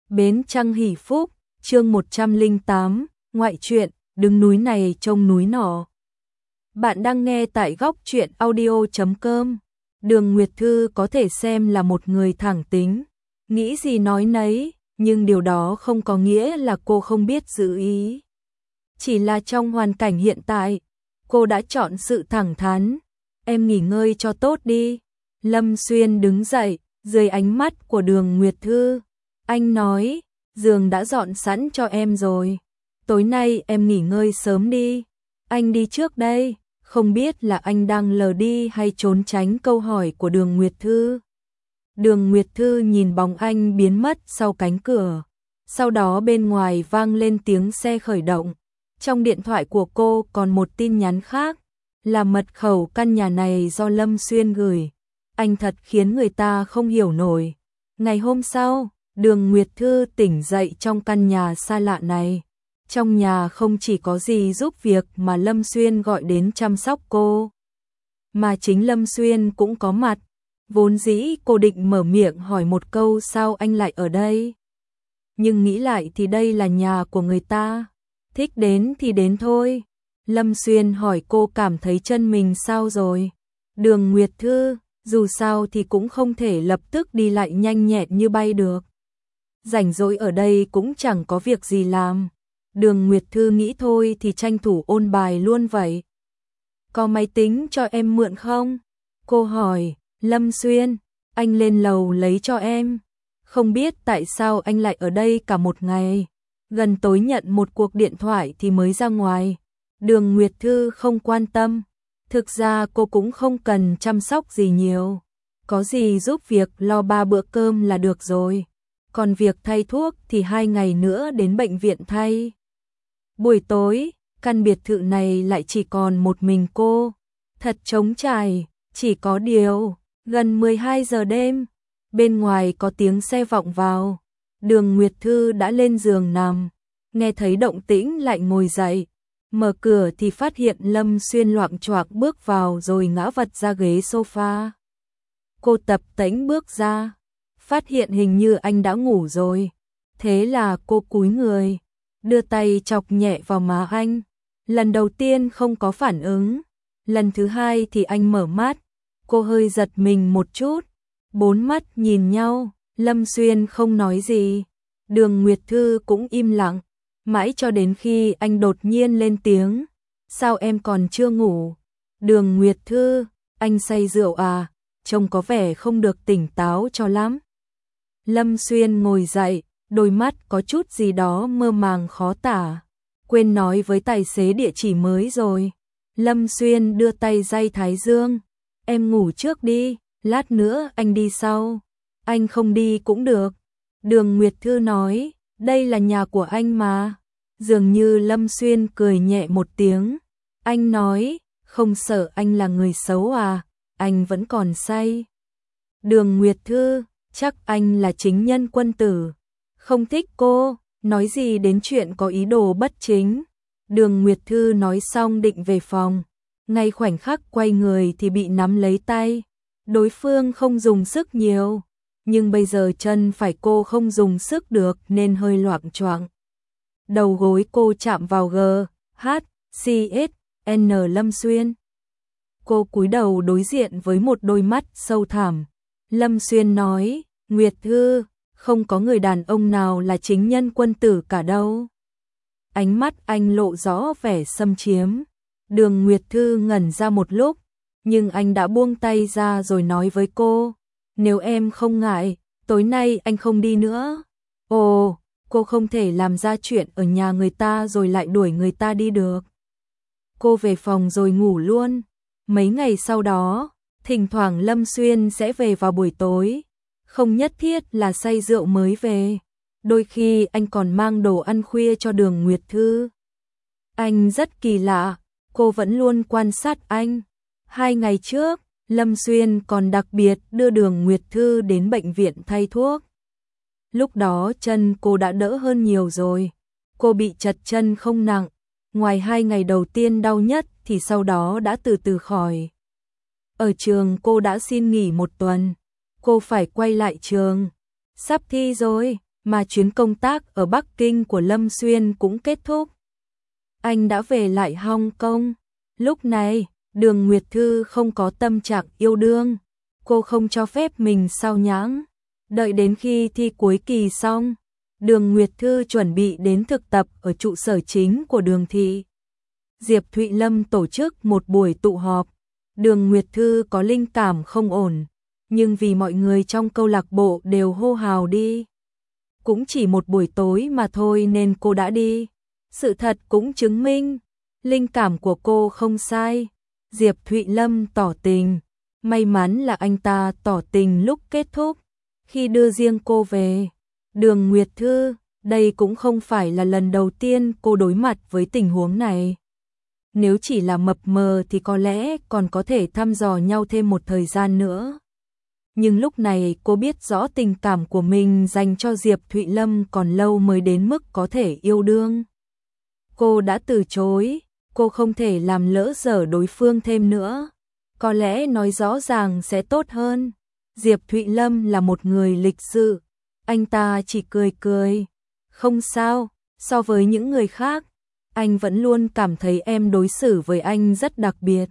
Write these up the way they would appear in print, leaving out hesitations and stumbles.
Bến Trăng Hỷ Phúc, chương 108, ngoại truyện, đứng núi này trông núi nọ. Bạn đang nghe tại góc truyện audio.com. Đường Nguyệt Thư có thể xem là một người thẳng tính, nghĩ gì nói nấy, nhưng điều đó không có nghĩa là cô không biết giữ ý. Chỉ là trong hoàn cảnh hiện tại, cô đã chọn sự thẳng thắn. Em nghỉ ngơi cho tốt đi. Lâm Xuyên đứng dậy, dưới ánh mắt của Đường Nguyệt Thư. Anh nói, giường đã dọn sẵn cho em rồi. Tối nay em nghỉ ngơi sớm đi. Anh đi trước đây. Không biết là anh đang lờ đi hay trốn tránh câu hỏi của Đường Nguyệt Thư. Đường Nguyệt Thư nhìn bóng anh biến mất sau cánh cửa. Sau đó bên ngoài vang lên tiếng xe khởi động. Trong điện thoại của cô còn một tin nhắn khác, là mật khẩu căn nhà này do Lâm Xuyên gửi. Anh thật khiến người ta không hiểu nổi. Ngày hôm sau, Đường Nguyệt Thư tỉnh dậy trong căn nhà xa lạ này. Trong nhà không chỉ có gì giúp việc mà Lâm Xuyên gọi đến chăm sóc cô, mà chính Lâm Xuyên cũng có mặt. Vốn dĩ cô định mở miệng hỏi một câu sao anh lại ở đây. Nhưng nghĩ lại thì đây là nhà của người ta. Thích đến thì đến thôi. Lâm Xuyên hỏi cô cảm thấy chân mình sao rồi. Đường Nguyệt Thư, dù sao thì cũng không thể lập tức đi lại nhanh nhẹn như bay được. Rảnh rỗi ở đây cũng chẳng có việc gì làm. Đường Nguyệt Thư nghĩ thôi thì tranh thủ ôn bài luôn vậy. Có máy tính cho em mượn không? Cô hỏi. Lâm Xuyên, anh lên lầu lấy cho em. Không biết tại sao anh lại ở đây cả một ngày. Gần tối nhận một cuộc điện thoại thì mới ra ngoài. Đường Nguyệt Thư không quan tâm. Thực ra cô cũng không cần chăm sóc gì nhiều. Có gì giúp việc lo 3 bữa cơm là được rồi. Còn việc thay thuốc thì 2 ngày nữa đến bệnh viện thay. Buổi tối, căn biệt thự này lại chỉ còn một mình cô. Thật trống trải, chỉ có điều, gần 12 giờ đêm, bên ngoài có tiếng xe vọng vào. Đường Nguyệt Thư đã lên giường nằm, nghe thấy động tĩnh lại ngồi dậy. Mở cửa thì phát hiện Lâm Xuyên loạng choạng bước vào rồi ngã vật ra ghế sofa. Cô tập tễnh bước ra, phát hiện hình như anh đã ngủ rồi. Thế là cô cúi người, đưa tay chọc nhẹ vào má anh. Lần đầu tiên không có phản ứng. Lần thứ hai thì anh mở mắt. Cô hơi giật mình một chút. 4 mắt nhìn nhau. Lâm Xuyên không nói gì. Đường Nguyệt Thư cũng im lặng. Mãi cho đến khi anh đột nhiên lên tiếng. Sao em còn chưa ngủ? Đường Nguyệt Thư, anh say rượu à? Trông có vẻ không được tỉnh táo cho lắm. Lâm Xuyên ngồi dậy. Đôi mắt có chút gì đó mơ màng khó tả. Quên nói với tài xế địa chỉ mới rồi. Lâm Xuyên đưa tay day thái dương. Em ngủ trước đi, lát nữa anh đi sau. Anh không đi cũng được. Đường Nguyệt Thư nói, đây là nhà của anh mà. Dường như Lâm Xuyên cười nhẹ một tiếng. Anh nói, không sợ anh là người xấu à, anh vẫn còn say. Đường Nguyệt Thư, chắc anh là chính nhân quân tử. Không thích cô, nói gì đến chuyện có ý đồ bất chính. Đường Nguyệt Thư nói xong định về phòng. Ngay khoảnh khắc quay người thì bị nắm lấy tay. Đối phương không dùng sức nhiều, nhưng bây giờ chân phải cô không dùng sức được nên hơi loạng choạng. Đầu gối cô chạm vào G, H, C, S, N Lâm Xuyên. Cô cúi đầu đối diện với một đôi mắt sâu thẳm. Lâm Xuyên nói, Nguyệt Thư, không có người đàn ông nào là chính nhân quân tử cả đâu. Ánh mắt anh lộ rõ vẻ xâm chiếm. Đường Nguyệt Thư ngẩn ra một lúc, nhưng anh đã buông tay ra rồi nói với cô, nếu em không ngại, tối nay anh không đi nữa. Ồ, cô không thể làm ra chuyện ở nhà người ta rồi lại đuổi người ta đi được. Cô về phòng rồi ngủ luôn. Mấy ngày sau đó, thỉnh thoảng Lâm Xuyên sẽ về vào buổi tối. Không nhất thiết là say rượu mới về. Đôi khi anh còn mang đồ ăn khuya cho Đường Nguyệt Thư. Anh rất kỳ lạ, cô vẫn luôn quan sát anh. 2 ngày trước, Lâm Xuyên còn đặc biệt đưa Đường Nguyệt Thư đến bệnh viện thay thuốc. Lúc đó chân cô đã đỡ hơn nhiều rồi. Cô bị trật chân không nặng. Ngoài 2 ngày đầu tiên đau nhất thì sau đó đã từ từ khỏi. Ở trường cô đã xin nghỉ 1 tuần. Cô phải quay lại trường. Sắp thi rồi, mà chuyến công tác ở Bắc Kinh của Lâm Xuyên cũng kết thúc. Anh đã về lại Hong Kong. Lúc này, Đường Nguyệt Thư không có tâm trạng yêu đương. Cô không cho phép mình sao nhãng. Đợi đến khi thi cuối kỳ xong, Đường Nguyệt Thư chuẩn bị đến thực tập ở trụ sở chính của Đường thị. Diệp Thụy Lâm tổ chức một buổi tụ họp. Đường Nguyệt Thư có linh cảm không ổn, nhưng vì mọi người trong câu lạc bộ đều hô hào đi. Cũng chỉ một buổi tối mà thôi nên cô đã đi. Sự thật cũng chứng minh, linh cảm của cô không sai. Diệp Thụy Lâm tỏ tình. May mắn là anh ta tỏ tình lúc kết thúc, khi đưa riêng cô về. Đường Nguyệt Thư, đây cũng không phải là lần đầu tiên cô đối mặt với tình huống này. Nếu chỉ là mập mờ thì có lẽ còn có thể thăm dò nhau thêm một thời gian nữa. Nhưng lúc này cô biết rõ tình cảm của mình dành cho Diệp Thụy Lâm còn lâu mới đến mức có thể yêu đương. Cô đã từ chối, cô không thể làm lỡ dở đối phương thêm nữa. Có lẽ nói rõ ràng sẽ tốt hơn. Diệp Thụy Lâm là một người lịch sự, anh ta chỉ cười cười. Không sao, so với những người khác, anh vẫn luôn cảm thấy em đối xử với anh rất đặc biệt.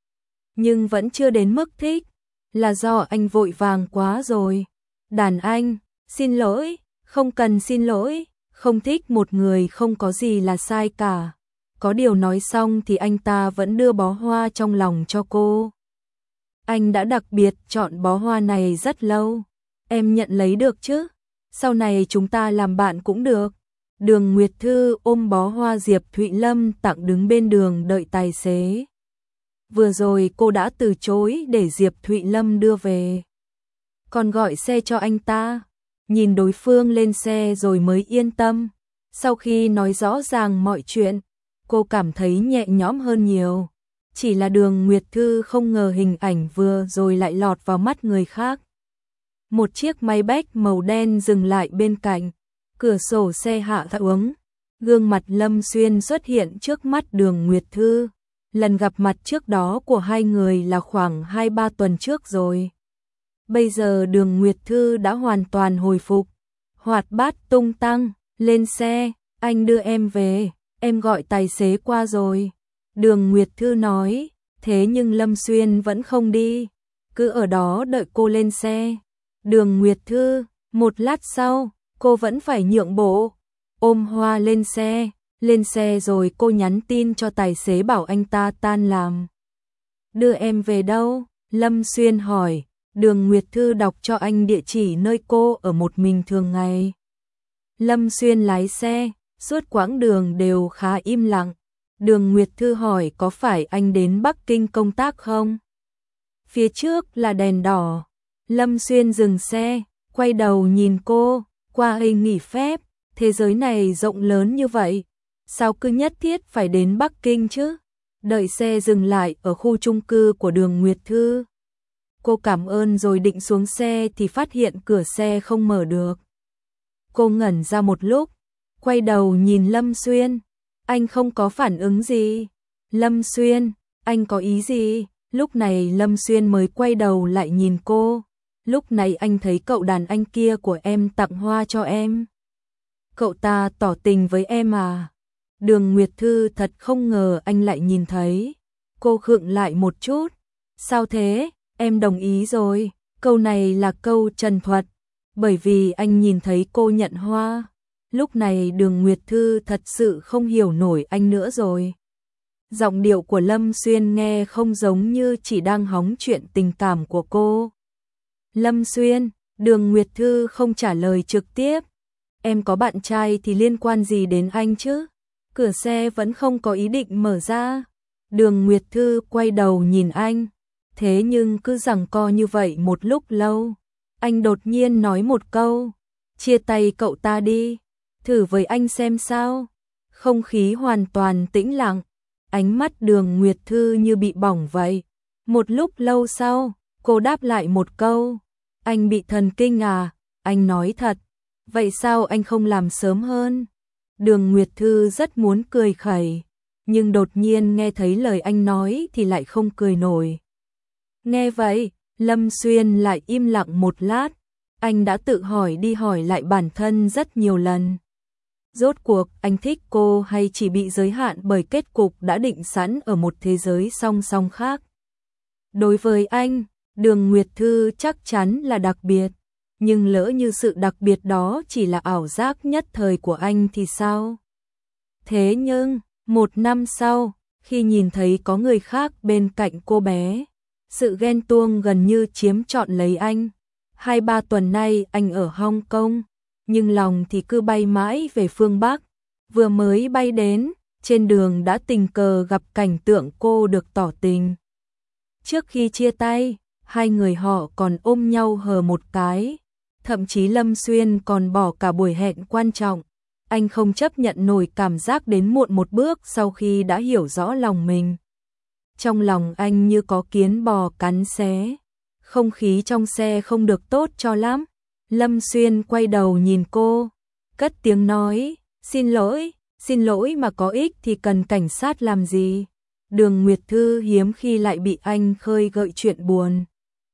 Nhưng vẫn chưa đến mức thích, là do anh vội vàng quá rồi. Đàn anh, xin lỗi, không cần xin lỗi, không thích một người không có gì là sai cả. Có điều nói xong thì anh ta vẫn đưa bó hoa trong lòng cho cô. Anh đã đặc biệt chọn bó hoa này rất lâu. Em nhận lấy được chứ? Sau này chúng ta làm bạn cũng được. Đường Nguyệt Thư ôm bó hoa Diệp Thụy Lâm tặng đứng bên đường đợi tài xế. Vừa rồi cô đã từ chối để Diệp Thụy Lâm đưa về. Còn gọi xe cho anh ta. Nhìn đối phương lên xe rồi mới yên tâm. Sau khi nói rõ ràng mọi chuyện, cô cảm thấy nhẹ nhõm hơn nhiều. Chỉ là Đường Nguyệt Thư không ngờ hình ảnh vừa rồi lại lọt vào mắt người khác. Một chiếc máy bách màu đen dừng lại bên cạnh, cửa sổ xe hạ xuống. Gương mặt Lâm Xuyên xuất hiện trước mắt Đường Nguyệt Thư. Lần gặp mặt trước đó của hai người là khoảng 2-3 tuần trước rồi. Bây giờ Đường Nguyệt Thư đã hoàn toàn hồi phục, hoạt bát tung tăng. Lên xe, anh đưa em về, em gọi tài xế qua rồi. Đường Nguyệt Thư nói, thế nhưng Lâm Xuyên vẫn không đi, cứ ở đó đợi cô lên xe. Đường Nguyệt Thư, một lát sau, cô vẫn phải nhượng bộ, ôm hoa lên xe rồi cô nhắn tin cho tài xế bảo anh ta tan làm. Đưa em về đâu? Lâm Xuyên hỏi. Đường Nguyệt Thư đọc cho anh địa chỉ nơi cô ở một mình thường ngày. Lâm Xuyên lái xe, suốt quãng đường đều khá im lặng. Đường Nguyệt Thư hỏi có phải anh đến Bắc Kinh công tác không? Phía trước là đèn đỏ. Lâm Xuyên dừng xe, quay đầu nhìn cô, qua hình nghỉ phép, thế giới này rộng lớn như vậy, sao cứ nhất thiết phải đến Bắc Kinh chứ? Đợi xe dừng lại ở khu chung cư của Đường Nguyệt Thư. Cô cảm ơn rồi định xuống xe thì phát hiện cửa xe không mở được. Cô ngẩn ra một lúc, quay đầu nhìn Lâm Xuyên. Anh không có phản ứng gì. Lâm Xuyên, anh có ý gì? Lúc này Lâm Xuyên mới quay đầu lại nhìn cô. Lúc này anh thấy cậu đàn anh kia của em tặng hoa cho em. Cậu ta tỏ tình với em à? Đường Nguyệt Thư thật không ngờ anh lại nhìn thấy. Cô khựng lại một chút. Sao thế? Em đồng ý rồi. Câu này là câu trần thuật. Bởi vì anh nhìn thấy cô nhận hoa. Lúc này Đường Nguyệt Thư thật sự không hiểu nổi anh nữa rồi. Giọng điệu của Lâm Xuyên nghe không giống như chỉ đang hóng chuyện tình cảm của cô. Lâm Xuyên, Đường Nguyệt Thư không trả lời trực tiếp. Em có bạn trai thì liên quan gì đến anh chứ? Cửa xe vẫn không có ý định mở ra. Đường Nguyệt Thư quay đầu nhìn anh. Thế nhưng cứ giằng co như vậy một lúc lâu. Anh đột nhiên nói một câu. Chia tay cậu ta đi. Thử với anh xem sao. Không khí hoàn toàn tĩnh lặng. Ánh mắt Đường Nguyệt Thư như bị bỏng vậy. Một lúc lâu sau, cô đáp lại một câu. Anh bị thần kinh à? Anh nói thật. Vậy sao anh không làm sớm hơn? Đường Nguyệt Thư rất muốn cười khẩy. Nhưng đột nhiên nghe thấy lời anh nói thì lại không cười nổi. Nghe vậy, Lâm Xuyên lại im lặng một lát. Anh đã tự hỏi đi hỏi lại bản thân rất nhiều lần. Rốt cuộc anh thích cô hay chỉ bị giới hạn bởi kết cục đã định sẵn ở một thế giới song song khác? Đối với anh, Đường Nguyệt Thư chắc chắn là đặc biệt, nhưng lỡ như sự đặc biệt đó chỉ là ảo giác nhất thời của anh thì sao? Thế nhưng, 1 năm sau, khi nhìn thấy có người khác bên cạnh cô bé, sự ghen tuông gần như chiếm trọn lấy anh. 2-3 tuần nay anh ở Hong Kong, nhưng lòng thì cứ bay mãi về phương Bắc. Vừa mới bay đến, trên đường đã tình cờ gặp cảnh tượng cô được tỏ tình. Trước khi chia tay, hai người họ còn ôm nhau hờ một cái. Thậm chí Lâm Xuyên còn bỏ cả buổi hẹn quan trọng. Anh không chấp nhận nổi cảm giác đến muộn một bước sau khi đã hiểu rõ lòng mình. Trong lòng anh như có kiến bò cắn xé. Không khí trong xe không được tốt cho lắm. Lâm Xuyên quay đầu nhìn cô, cất tiếng nói, xin lỗi mà có ích thì cần cảnh sát làm gì. Đường Nguyệt Thư hiếm khi lại bị anh khơi gợi chuyện buồn.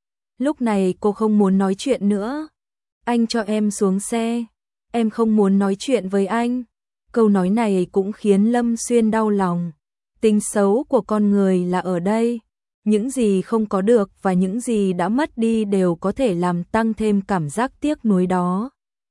Lúc này cô không muốn nói chuyện nữa. Anh cho em xuống xe, em không muốn nói chuyện với anh. Câu nói này cũng khiến Lâm Xuyên đau lòng. Tính xấu của con người là ở đây. Những gì không có được và những gì đã mất đi đều có thể làm tăng thêm cảm giác tiếc nuối đó.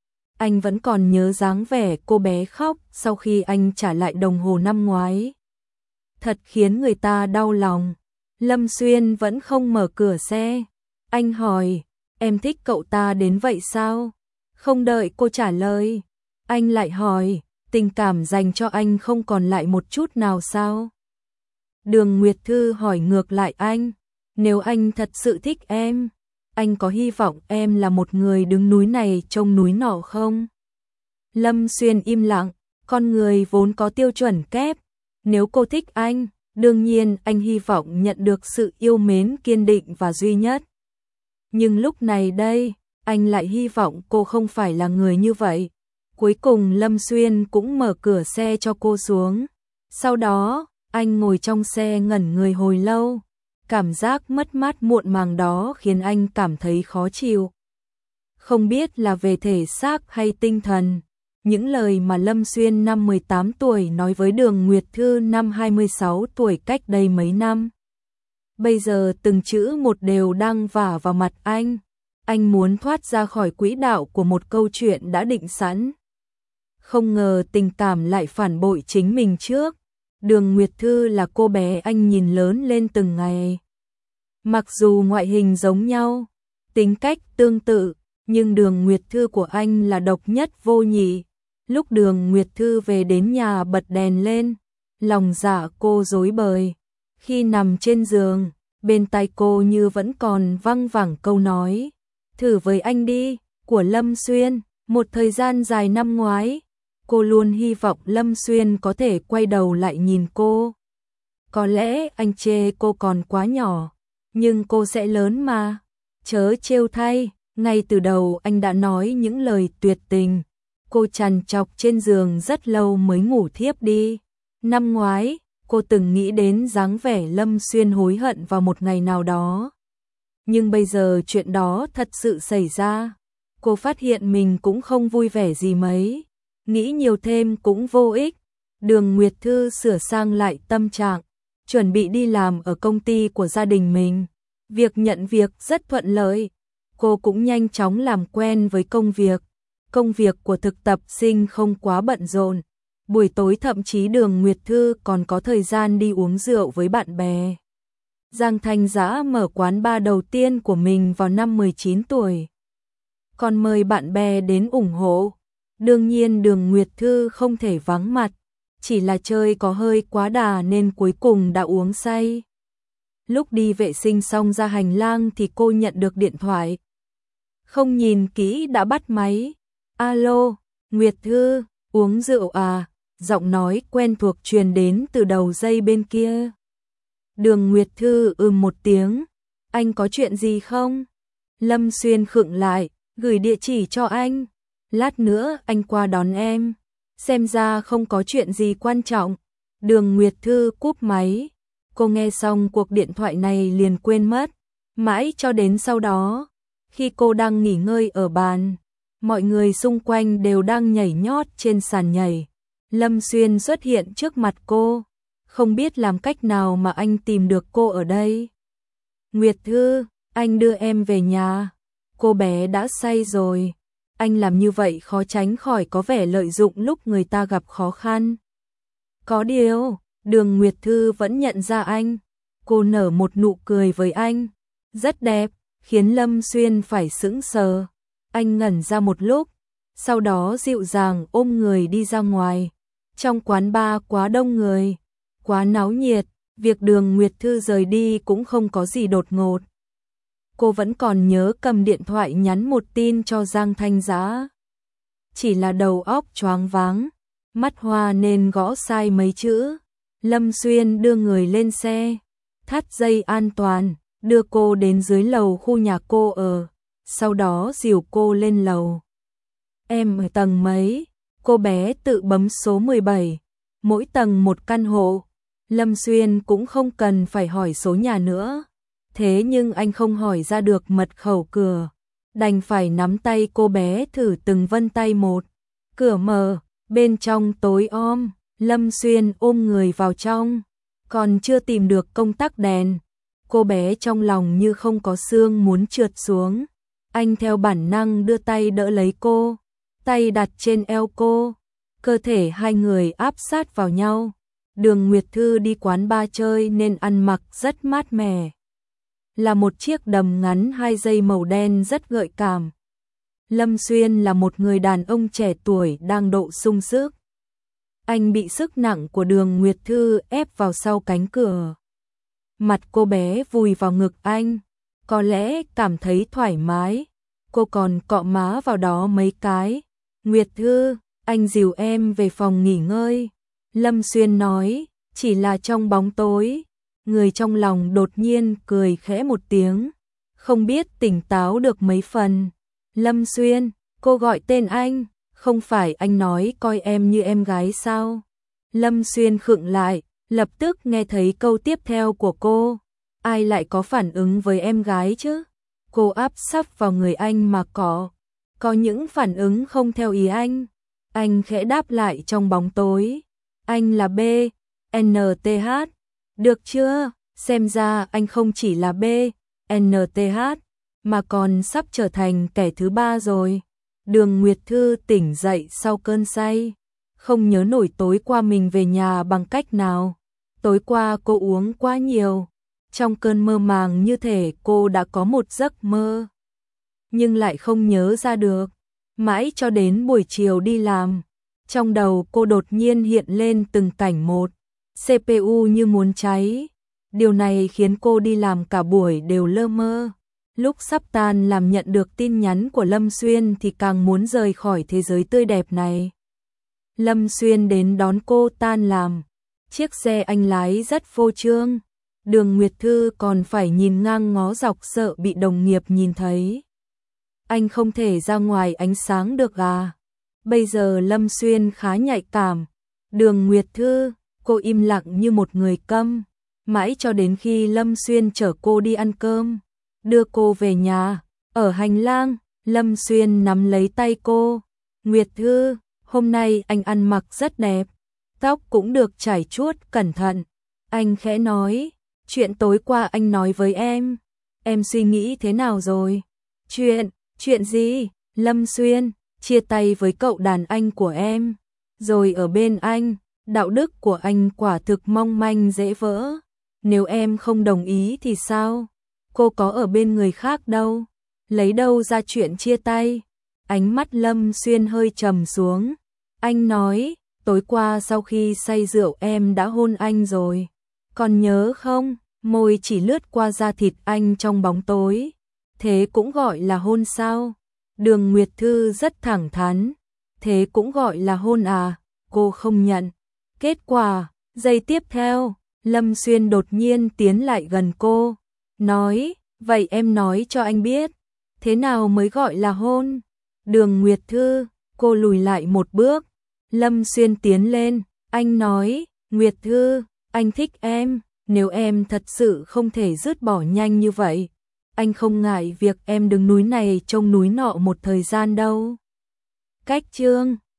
Anh vẫn còn nhớ dáng vẻ cô bé khóc sau khi anh trả lại đồng hồ năm ngoái. Thật khiến người ta đau lòng. Lâm Xuyên vẫn không mở cửa xe. Anh hỏi, em thích cậu ta đến vậy sao? Không đợi cô trả lời, anh lại hỏi, tình cảm dành cho anh không còn lại một chút nào sao? Đường Nguyệt Thư hỏi ngược lại anh, nếu anh thật sự thích em, anh có hy vọng em là một người đứng núi này trông núi nọ không? Lâm Xuyên im lặng, con người vốn có tiêu chuẩn kép. Nếu cô thích anh, đương nhiên anh hy vọng nhận được sự yêu mến kiên định và duy nhất. Nhưng lúc này đây, anh lại hy vọng cô không phải là người như vậy. Cuối cùng Lâm Xuyên cũng mở cửa xe cho cô xuống. Sau đó, anh ngồi trong xe ngẩn người hồi lâu. Cảm giác mất mát muộn màng đó khiến anh cảm thấy khó chịu. Không biết là về thể xác hay tinh thần. Những lời mà Lâm Xuyên năm 18 tuổi nói với Đường Nguyệt Thư năm 26 tuổi cách đây mấy năm. Bây giờ từng chữ một đều đang vả vào mặt anh. Anh muốn thoát ra khỏi quỹ đạo của một câu chuyện đã định sẵn. Không ngờ tình cảm lại phản bội chính mình trước. Đường Nguyệt Thư là cô bé anh nhìn lớn lên từng ngày. Mặc dù ngoại hình giống nhau, tính cách tương tự, nhưng Đường Nguyệt Thư của anh là độc nhất vô nhị. Lúc Đường Nguyệt Thư về đến nhà bật đèn lên, lòng dạ cô rối bời. Khi nằm trên giường, bên tai cô như vẫn còn văng vẳng câu nói, thử với anh đi, của Lâm Xuyên. Một thời gian dài năm ngoái, cô luôn hy vọng Lâm Xuyên có thể quay đầu lại nhìn cô. Có lẽ anh chê cô còn quá nhỏ, nhưng cô sẽ lớn mà. Chớ trêu thay, ngay từ đầu anh đã nói những lời tuyệt tình. Cô trằn trọc trên giường rất lâu mới ngủ thiếp đi. Năm ngoái, cô từng nghĩ đến dáng vẻ Lâm Xuyên hối hận vào một ngày nào đó. Nhưng bây giờ chuyện đó thật sự xảy ra. Cô phát hiện mình cũng không vui vẻ gì mấy. Nghĩ nhiều thêm cũng vô ích. Đường Nguyệt Thư sửa sang lại tâm trạng, chuẩn bị đi làm ở công ty của gia đình mình. Việc nhận việc rất thuận lợi. Cô cũng nhanh chóng làm quen với công việc. Công việc của thực tập sinh không quá bận rộn. Buổi tối thậm chí Đường Nguyệt Thư còn có thời gian đi uống rượu với bạn bè. Giang Thanh Dã mở quán bar đầu tiên của mình vào năm 19 tuổi. Còn mời bạn bè đến ủng hộ. Đương nhiên Đường Nguyệt Thư không thể vắng mặt. Chỉ là chơi có hơi quá đà nên cuối cùng đã uống say. Lúc đi vệ sinh xong ra hành lang thì cô nhận được điện thoại. Không nhìn kỹ đã bắt máy. Alo, Nguyệt Thư, uống rượu à? Giọng nói quen thuộc truyền đến từ đầu dây bên kia. Đường Nguyệt Thư một tiếng. Anh có chuyện gì không? Lâm Xuyên khựng lại, gửi địa chỉ cho anh. Lát nữa anh qua đón em. Xem ra không có chuyện gì quan trọng. Đường Nguyệt Thư cúp máy. Cô nghe xong cuộc điện thoại này liền quên mất. Mãi cho đến sau đó, Khi cô đang nghỉ ngơi ở bàn, mọi người xung quanh đều đang nhảy nhót trên sàn nhảy. Lâm Xuyên xuất hiện trước mặt cô, không biết làm cách nào mà anh tìm được cô ở đây. Nguyệt Thư, anh đưa em về nhà. Cô bé đã say rồi. Anh làm như vậy khó tránh khỏi có vẻ lợi dụng lúc người ta gặp khó khăn. Có điều, Đường Nguyệt Thư vẫn nhận ra anh. Cô nở một nụ cười với anh, rất đẹp, khiến Lâm Xuyên phải sững sờ. Anh ngẩn ra một lúc, sau đó dịu dàng ôm người đi ra ngoài. Trong quán bar quá đông người, quá náo nhiệt, việc Đường Nguyệt Thư rời đi cũng không có gì đột ngột. Cô vẫn còn nhớ cầm điện thoại nhắn một tin cho Giang Thanh Dã. Chỉ là đầu óc choáng váng, mắt hoa nên gõ sai mấy chữ. Lâm Xuyên đưa người lên xe, thắt dây an toàn, đưa cô đến dưới lầu khu nhà cô ở, sau đó dìu cô lên lầu. Em ở tầng mấy? Cô bé tự bấm số 17, mỗi tầng một căn hộ. Lâm Xuyên cũng không cần phải hỏi số nhà nữa. Thế nhưng anh không hỏi ra được mật khẩu cửa, đành phải nắm tay cô bé thử từng vân tay một. Cửa mở, bên trong tối om, Lâm Xuyên ôm người vào trong, còn chưa tìm được công tắc đèn. Cô bé trong lòng như không có xương muốn trượt xuống. Anh theo bản năng đưa tay đỡ lấy cô, tay đặt trên eo cô, cơ thể hai người áp sát vào nhau. Đường Nguyệt Thư đi quán bar chơi nên ăn mặc rất mát mẻ. Là một chiếc đầm ngắn 2 dây màu đen rất gợi cảm. Lâm Xuyên là một người đàn ông trẻ tuổi đang độ sung sức. Anh bị sức nặng của Đường Nguyệt Thư ép vào sau cánh cửa. Mặt cô bé vùi vào ngực anh, có lẽ cảm thấy thoải mái. Cô còn cọ má vào đó mấy cái. Nguyệt Thư, anh dìu em về phòng nghỉ ngơi. Lâm Xuyên nói, chỉ là trong bóng tối. Người trong lòng đột nhiên cười khẽ một tiếng, không biết tỉnh táo được mấy phần. Lâm Xuyên, cô gọi tên anh, không phải anh nói coi em như em gái sao? Lâm Xuyên khựng lại, lập tức nghe thấy câu tiếp theo của cô. Ai lại có phản ứng với em gái chứ? Cô áp sát vào người anh mà có những phản ứng không theo ý anh. Anh khẽ đáp lại trong bóng tối. Anh là B, NTH. Được chưa? Xem ra anh không chỉ là B, NTH, mà còn sắp trở thành kẻ thứ ba rồi. Đường Nguyệt Thư tỉnh dậy sau cơn say, không nhớ nổi tối qua mình về nhà bằng cách nào. Tối qua cô uống quá nhiều, trong cơn mơ màng như thể cô đã có một giấc mơ, nhưng lại không nhớ ra được. Mãi cho đến buổi chiều đi làm, trong đầu cô đột nhiên hiện lên từng cảnh một, CPU như muốn cháy. Điều này khiến cô đi làm cả buổi đều lơ mơ. Lúc sắp tan làm nhận được tin nhắn của Lâm Xuyên thì càng muốn rời khỏi thế giới tươi đẹp này. Lâm Xuyên đến đón cô tan làm. Chiếc xe anh lái rất phô trương. Đường Nguyệt Thư còn phải nhìn ngang ngó dọc sợ bị đồng nghiệp nhìn thấy. Anh không thể ra ngoài ánh sáng được à? Bây giờ Lâm Xuyên khá nhạy cảm. Đường Nguyệt Thư, cô im lặng như một người câm. Mãi cho đến khi Lâm Xuyên chở cô đi ăn cơm, đưa cô về nhà. Ở hành lang, Lâm Xuyên nắm lấy tay cô. Nguyệt Thư, hôm nay anh ăn mặc rất đẹp, tóc cũng được chải chuốt cẩn thận. Anh khẽ nói, chuyện tối qua anh nói với em suy nghĩ thế nào rồi? Chuyện gì? Lâm Xuyên, chia tay với cậu đàn anh của em, rồi ở bên anh. Đạo đức của anh quả thực mong manh dễ vỡ. Nếu em không đồng ý thì sao? Cô có ở bên người khác đâu. Lấy đâu ra chuyện chia tay? Ánh mắt Lâm Xuyên hơi trầm xuống. Anh nói, tối qua sau khi say rượu em đã hôn anh rồi. Còn nhớ không? Môi chỉ lướt qua da thịt anh trong bóng tối. Thế cũng gọi là hôn sao? Đường Nguyệt Thư rất thẳng thắn. Thế cũng gọi là hôn à? Cô không nhận. Kết quả, giây tiếp theo, Lâm Xuyên đột nhiên tiến lại gần cô, nói, vậy em nói cho anh biết, thế nào mới gọi là hôn? Đường Nguyệt Thư, cô lùi lại một bước. Lâm Xuyên tiến lên, anh nói, Nguyệt Thư, anh thích em, nếu em thật sự không thể dứt bỏ nhanh như vậy, anh không ngại việc em đứng núi này trông núi nọ một thời gian đâu. Cách chương